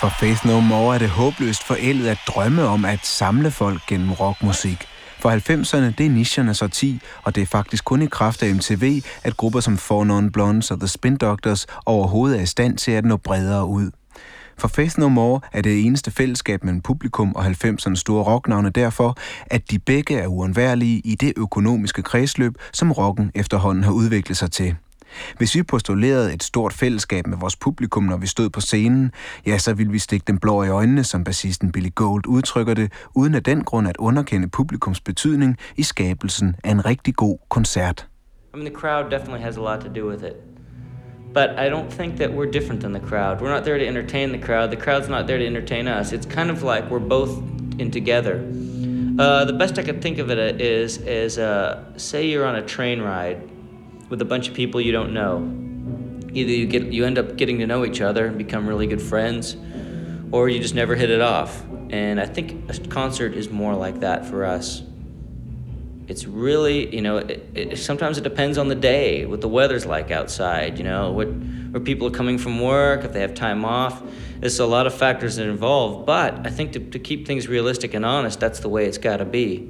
For Faith No More er det håbløst forældet at drømme om at samle folk gennem rockmusik. For 90'erne, det er nichernes årti, og det er faktisk kun i kraft af MTV, at grupper som Four Non Blondes og The Spin Doctors overhovedet er i stand til at nå bredere ud. For Faith No More er det eneste fællesskab mellem publikum og 90'ernes store rocknavne derfor, at de begge er uundværlige i det økonomiske kredsløb, som rocken efterhånden har udviklet sig til. Hvis vi postulerede et stort fællesskab med vores publikum, når vi stod på scenen, ja, så ville vi stikke dem blå i øjnene, som bassisten Billy Gould udtrykker det, uden af den grund at underkende publikums betydning i skabelsen af en rigtig god koncert. I mean, the crowd definitely has a lot to do with it. But I don't think that we're different than the crowd. We're not there to entertain the crowd. The crowd's not there to entertain us. It's kind of like we're both in together. The best I could think of it is say you're on a train ride with a bunch of people you don't know. Either you end up getting to know each other and become really good friends, or you just never hit it off. And I think a concert is more like that for us. It's really, sometimes it depends on the day, what the weather's like outside, where people are coming from work, if they have time off. There's a lot of factors that are involved, but I think to keep things realistic and honest, that's the way it's got to be.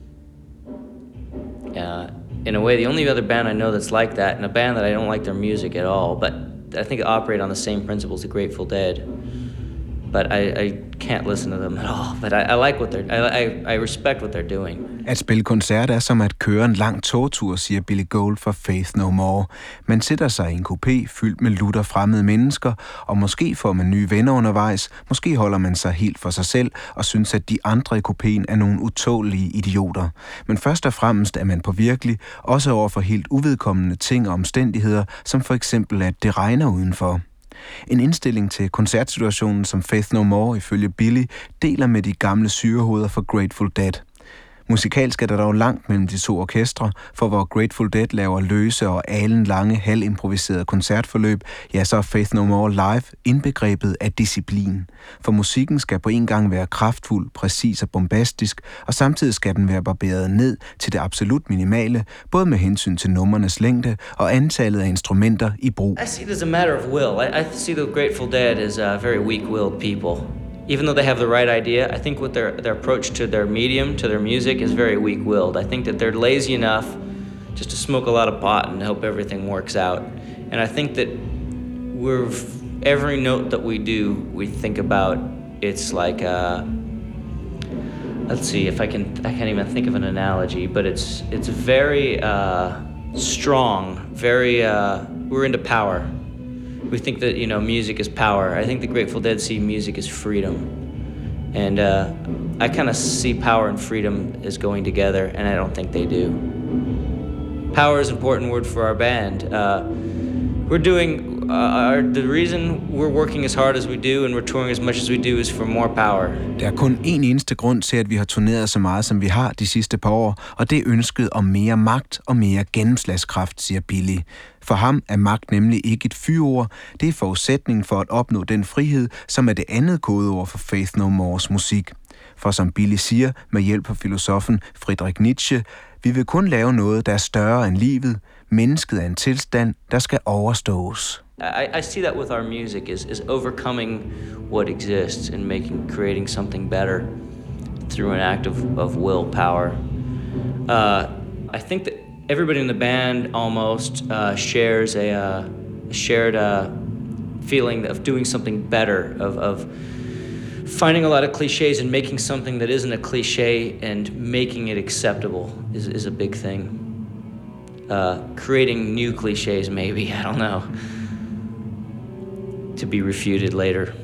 In a way, the only other band I know that's like that, and a band that I don't like their music at all, but I think they operate on the same principles, the Grateful Dead. But I can't listen to them at all. But I like what I respect what they're doing. At spille koncert er som at køre en lang togtur, siger Billy Gould for Faith No More. Man sætter sig i en coupé fyldt med lutter fremmede mennesker, og måske får man nye venner undervejs, måske holder man sig helt for sig selv og synes, at de andre i coupéen er nogle utålige idioter. Men først og fremmest er man påvirkelig, også over for helt uvedkommende ting og omstændigheder, som for eksempel at det regner udenfor. En indstilling til koncertsituationen, som Faith No More ifølge Billy deler med de gamle syrehoveder for Grateful Dead. Musikalsk er der dog langt mellem de to orkestre, for hvor Grateful Dead laver løse og alenlange, halvimproviserede koncertforløb, ja, så er Faith No More live indbegrebet af disciplin. For musikken skal på en gang være kraftfuld, præcis og bombastisk, og samtidig skal den være barberet ned til det absolut minimale, både med hensyn til nummernes længde og antallet af instrumenter i brug. I see it as a matter of will. I see the Grateful Dead as very weak-willed people. Even though they have the right idea, I think with their approach to their medium, to their music, is very weak-willed. I think that they're lazy enough just to smoke a lot of pot and hope everything works out. And I think that every note that we do, we think about, it's like let's see if I can't even think of an analogy, but it's very strong, very we're into power. We think that, music is power. I think the Grateful Dead see music as freedom. And I kind of see power and freedom as going together, and I don't think they do. Power is an important word for our band. The reason we're working as hard as we do and we're touring as much as we do is for more power. Der er kun én eneste grund til, at vi har turneret så meget, som vi har de sidste par år, og det er ønsket om mere magt og mere gennemslagskraft, siger Billy. For ham er magt nemlig ikke et fyord, det er forudsætningen for at opnå den frihed, som er det andet kodeord for Faith No Mores musik. For som Billy siger, med hjælp fra filosofen Friedrich Nietzsche, vi vil kun lave noget, der er større end livet. Mennesket er en tilstand, der skal overstås. I see that with our music is overcoming what exists and creating something better through an act of willpower. I think that everybody in the band almost shares a shared feeling of doing something better, of finding a lot of cliches and making something that isn't a cliche and making it acceptable is a big thing. Creating new cliches, maybe, I don't know, to be refuted later.